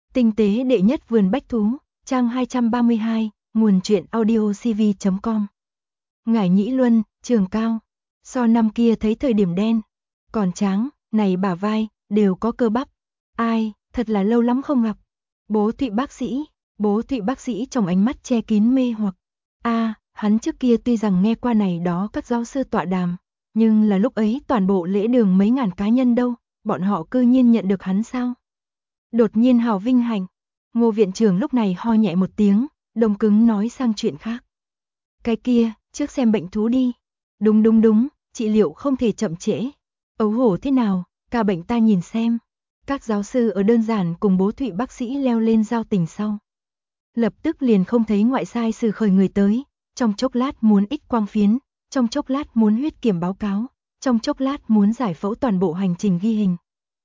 Tinh tế đệ nhất vườn bách thú, trang 232, nguồn truyện audiocv.com. Ngải Nhĩ Luân, Trường Cao. So năm kia thấy thời điểm đen, còn tráng, này bả vai, đều có cơ bắp. Ai, thật là lâu lắm không gặp. Bố Thụy bác sĩ trong ánh mắt che kín mê hoặc. Hắn trước kia tuy rằng nghe qua này đó các giáo sư tọa đàm, nhưng là lúc ấy toàn bộ lễ đường mấy ngàn cá nhân đâu, bọn họ cư nhiên nhận được hắn sao? Đột nhiên hào vinh hạnh. Ngô viện trưởng lúc này ho nhẹ một tiếng, đông cứng nói sang chuyện khác. Cái kia, trước xem bệnh thú đi. Đúng, trị liệu không thể chậm trễ. Ấu hổ thế nào, ca bệnh ta nhìn xem. Các giáo sư ở đơn giản cùng bố Thụy bác sĩ leo lên giao tình sau. Lập tức liền không thấy ngoại sai sự khởi người tới, trong chốc lát muốn X quang phiến, trong chốc lát muốn huyết kiểm báo cáo, trong chốc lát muốn giải phẫu toàn bộ hành trình ghi hình.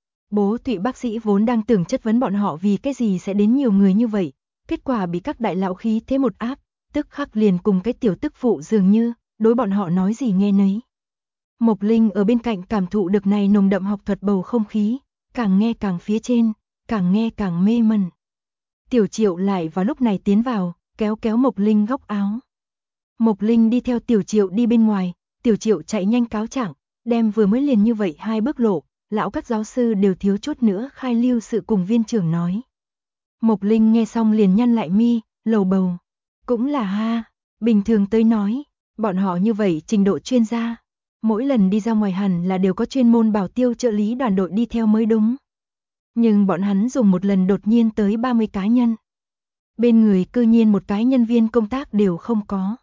Bố Thụy bác sĩ vốn đang tưởng chất vấn bọn họ vì cái gì sẽ đến nhiều người như vậy, kết quả bị các đại lão khí thế một áp, tức khắc liền cùng cái tiểu tức phụ dường như, đối bọn họ nói gì nghe nấy. Mộc Linh ở bên cạnh cảm thụ được này nồng đậm học thuật bầu không khí, càng nghe càng phía trên, càng nghe càng mê mẩn. Tiểu Triệu lại vào lúc này tiến vào, kéo Mộc Linh góc áo. Mộc Linh đi theo Tiểu Triệu đi bên ngoài, Tiểu Triệu chạy nhanh cáo trạng, đem vừa mới liền như vậy 2 bước lộ, lão các giáo sư đều thiếu chút nữa khai lưu sự cùng viên trưởng nói. Mộc Linh nghe xong liền nhăn lại mi, lầu bầu. Cũng là ha, bình thường tới nói, bọn họ như vậy trình độ chuyên gia. Mỗi lần đi ra ngoài hẳn là đều có chuyên môn bảo tiêu trợ lý đoàn đội đi theo mới đúng. Nhưng bọn hắn dùng một lần đột nhiên tới 30 cá nhân. Bên người cư nhiên một cái nhân viên công tác đều không có.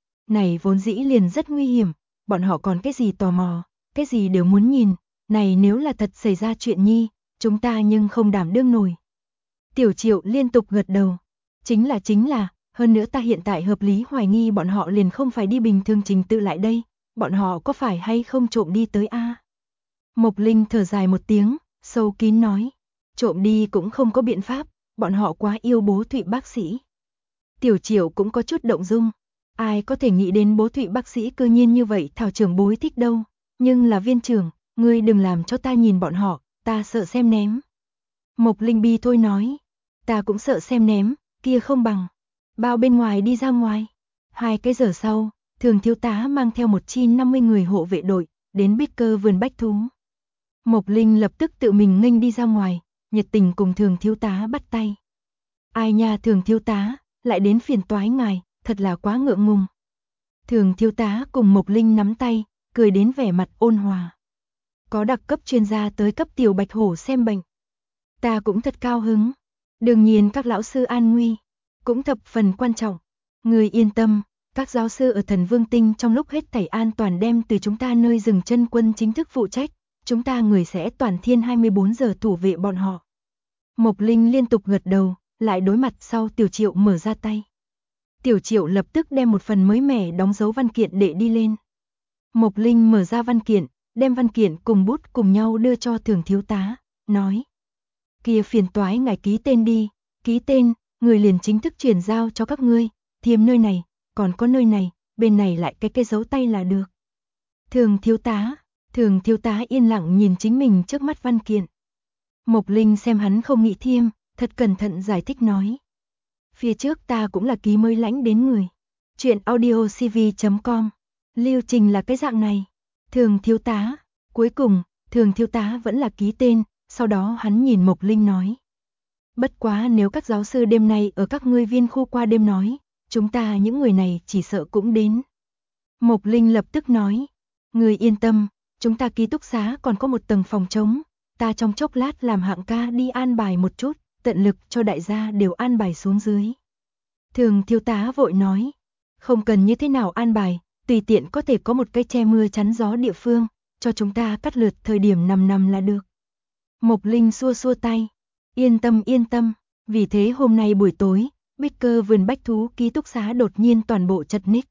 Này vốn dĩ liền rất nguy hiểm, bọn họ còn cái gì tò mò, cái gì đều muốn nhìn. Này nếu là thật xảy ra chuyện nhi, chúng ta nhưng không đảm đương nổi. Tiểu Triệu liên tục gật đầu. Chính là, hơn nữa ta hiện tại hợp lý hoài nghi bọn họ liền không phải đi bình thường trình tự lại đây, bọn họ có phải hay không trộm đi tới a? Mộc Linh thở dài một tiếng, sâu kín nói, trộm đi cũng không có biện pháp, bọn họ quá yêu bố Thụy bác sĩ. Tiểu Triệu cũng có chút động dung, ai có thể nghĩ đến bố Thụy bác sĩ cư nhiên như vậy thảo trưởng bối thích đâu, nhưng là viên trưởng, ngươi đừng làm cho ta nhìn bọn họ, ta sợ xem ném. Mộc Linh bi thôi nói, ta cũng sợ xem ném, kia không bằng. Bao bên ngoài đi ra ngoài. 2 cái giờ sau, Thường thiếu tá mang theo một chi 50 người hộ vệ đội, đến Bích Cơ vườn bách thú. Mộc Linh lập tức tự mình nghênh đi ra ngoài, nhiệt tình cùng Thường thiếu tá bắt tay. Ai nha Thường thiếu tá, lại đến phiền toái ngài, thật là quá ngượng ngùng. Thường thiếu tá cùng Mộc Linh nắm tay, cười đến vẻ mặt ôn hòa. Có đặc cấp chuyên gia tới cấp tiểu bạch hổ xem bệnh. Ta cũng thật cao hứng. Đương nhiên các lão sư an nguy, cũng thập phần quan trọng. Người yên tâm, các giáo sư ở Thần Vương Tinh trong lúc hết thảy an toàn đem từ chúng ta nơi dừng chân quân chính thức phụ trách, chúng ta người sẽ toàn thiên 24 giờ thủ vệ bọn họ. Mộc Linh liên tục gật đầu, lại đối mặt sau Tiểu Triệu mở ra tay. Tiểu Triệu lập tức đem một phần mới mẻ đóng dấu văn kiện đệ đi lên. Mộc Linh mở ra văn kiện, đem văn kiện cùng bút cùng nhau đưa cho Thường thiếu tá, nói. Kia phiền toái ngài ký tên đi, ký tên, người liền chính thức chuyển giao cho các ngươi, thêm nơi này, còn có nơi này, bên này lại cái dấu tay là được. Thường thiếu tá yên lặng nhìn chính mình trước mắt văn kiện. Mộc Linh xem hắn không nghĩ thêm, thật cẩn thận giải thích nói. Phía trước ta cũng là ký mới lãnh đến người. Chuyện audiocv.com. Lưu trình là cái dạng này. Thường thiếu tá, cuối cùng, Thường thiếu tá vẫn là ký tên, sau đó hắn nhìn Mộc Linh nói. Bất quá nếu các giáo sư đêm nay ở các ngươi viên khu qua đêm nói, chúng ta những người này chỉ sợ cũng đến. Mộc Linh lập tức nói, người yên tâm, chúng ta ký túc xá còn có một tầng phòng trống, ta trong chốc lát làm hạng ca đi an bài một chút, tận lực cho đại gia đều an bài xuống dưới. Thường thiếu tá vội nói, không cần như thế nào an bài, tùy tiện có thể có một cái che mưa chắn gió địa phương, cho chúng ta cắt lượt thời điểm nằm là được. Mộc Linh xua tay, yên tâm, vì thế hôm nay buổi tối, Bích Cơ vườn bách thú ký túc xá đột nhiên toàn bộ chật ních.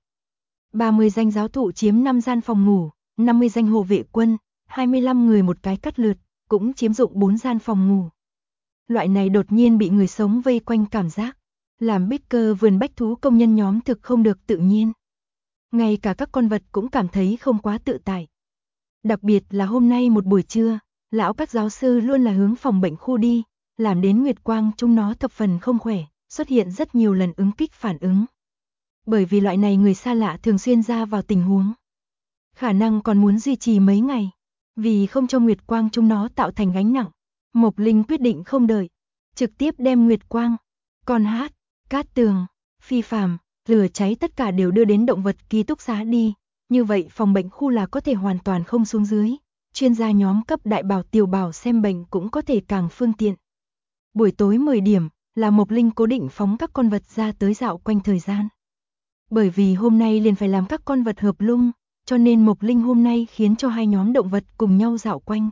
30 danh giáo thụ chiếm 5 gian phòng ngủ, 50 danh hộ vệ quân, 25 người một cái cắt lượt, cũng chiếm dụng 4 gian phòng ngủ. Loại này đột nhiên bị người sống vây quanh cảm giác, làm Bích Cơ vườn bách thú công nhân nhóm thực không được tự nhiên. Ngay cả các con vật cũng cảm thấy không quá tự tại. Đặc biệt là hôm nay một buổi trưa, lão các giáo sư luôn là hướng phòng bệnh khu đi, làm đến Nguyệt Quang chúng nó thập phần không khỏe, xuất hiện rất nhiều lần ứng kích phản ứng. Bởi vì loại này người xa lạ thường xuyên ra vào tình huống, khả năng còn muốn duy trì mấy ngày, vì không cho Nguyệt Quang chúng nó tạo thành gánh nặng. Mộc Linh quyết định không đợi, trực tiếp đem Nguyệt Quang, Con Hát, Cát Tường, Phi Phàm, Lửa Cháy tất cả đều đưa đến động vật ký túc xá đi, như vậy phòng bệnh khu là có thể hoàn toàn không xuống dưới, chuyên gia nhóm cấp đại bảo tiểu bảo xem bệnh cũng có thể càng phương tiện. Buổi tối 10 điểm là Mộc Linh cố định phóng các con vật ra tới dạo quanh thời gian. Bởi vì hôm nay liền phải làm các con vật hợp lung, cho nên Mộc Linh hôm nay khiến cho hai nhóm động vật cùng nhau dạo quanh.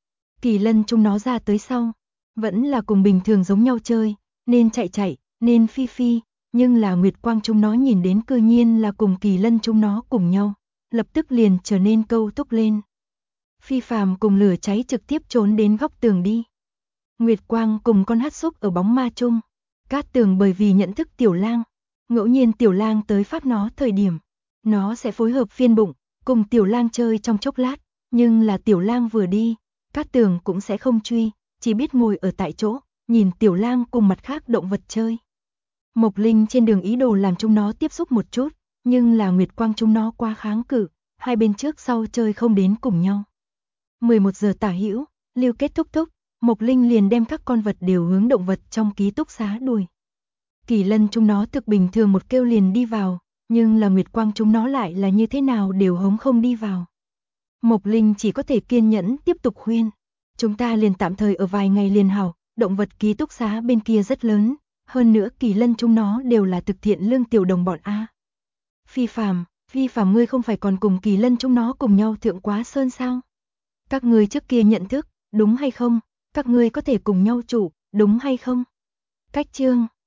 Kỳ Lân chúng nó ra tới sau, vẫn là cùng bình thường giống nhau chơi, nên chạy, nên phi, nhưng là Nguyệt Quang chúng nó nhìn đến cư nhiên là cùng Kỳ Lân chúng nó cùng nhau, lập tức liền trở nên câu thúc lên. Phi Phàm cùng Lửa Cháy trực tiếp trốn đến góc tường đi. Nguyệt Quang cùng Con Hát xúc ở bóng ma chung. Cát Tường bởi vì nhận thức Tiểu Lang, ngẫu nhiên Tiểu Lang tới phát nó thời điểm, nó sẽ phối hợp phiên bụng, cùng Tiểu Lang chơi trong chốc lát, nhưng là Tiểu Lang vừa đi, Cát Tường cũng sẽ không truy, chỉ biết ngồi ở tại chỗ, nhìn Tiểu Lang cùng mặt khác động vật chơi. Mộc Linh trên đường ý đồ làm chúng nó tiếp xúc một chút, nhưng là Nguyệt Quang chúng nó quá kháng cự, hai bên trước sau chơi không đến cùng nhau. 11 giờ tả hữu, lưu kết thúc, Mộc Linh liền đem các con vật đều hướng động vật trong ký túc xá đuổi. Kỳ Lân chúng nó thực bình thường một kêu liền đi vào, nhưng là Nguyệt Quang chúng nó lại là như thế nào đều hống không đi vào. Mộc Linh chỉ có thể kiên nhẫn tiếp tục khuyên, chúng ta liền tạm thời ở vài ngày liền hảo, động vật ký túc xá bên kia rất lớn, hơn nữa Kỳ Lân chúng nó đều là thực thiện lương tiểu đồng bọn a. Phi Phàm ngươi không phải còn cùng Kỳ Lân chúng nó cùng nhau thượng Quá Sơn sao? Các ngươi trước kia nhận thức, đúng hay không? Các ngươi có thể cùng nhau trụ, đúng hay không? Cách chương